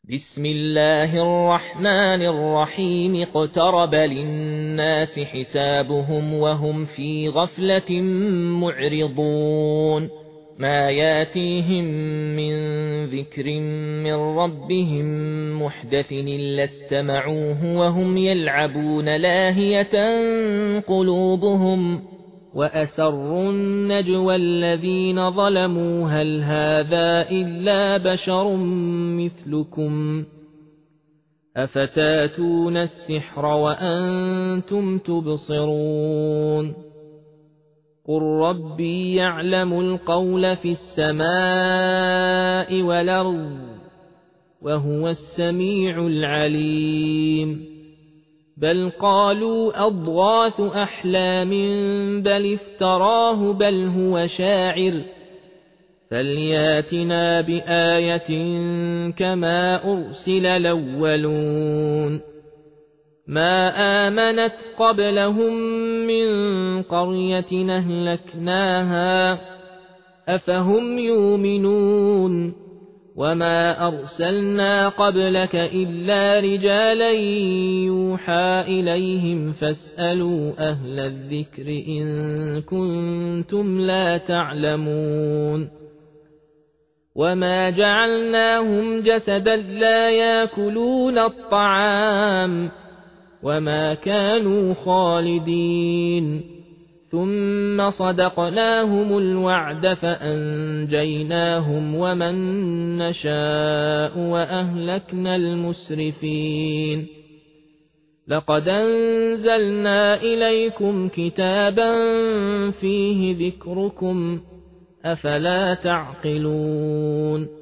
بسم الله الرحمن الرحيم اقترب للناس حسابهم وهم في غفلة معرضون ما ياتيهم من ذكر من ربهم محدث إلا استمعوه وهم يلعبون لاهية قلوبهم وأسروا النجوى الذين ظلموا هل هذا إلا بشر مثلكم أفتاتون السحر وأنتم تبصرون قل ربي يعلم القول في السماء والأرض وهو السميع العليم بل قالوا أضغاث أحلام بل افتراه بل هو شاعر فلياتنا بآية كما أرسل الأولون ما آمنت قبلهم من قرية أهلكناها أفهم يؤمنون وما أرسلنا قبلك إلا رجالا يوحى إليهم فاسألوا أهل الذكر إن كنتم لا تعلمون وما جعلناهم جسدا لا يأكلون الطعام وما كانوا خالدين ثم صدقناهم الوعد فأنجيناهم ومن نشاء وأهلكنا المسرفين لقد أنزلنا إليكم كتابا فيه ذكركم أفلا تعقلون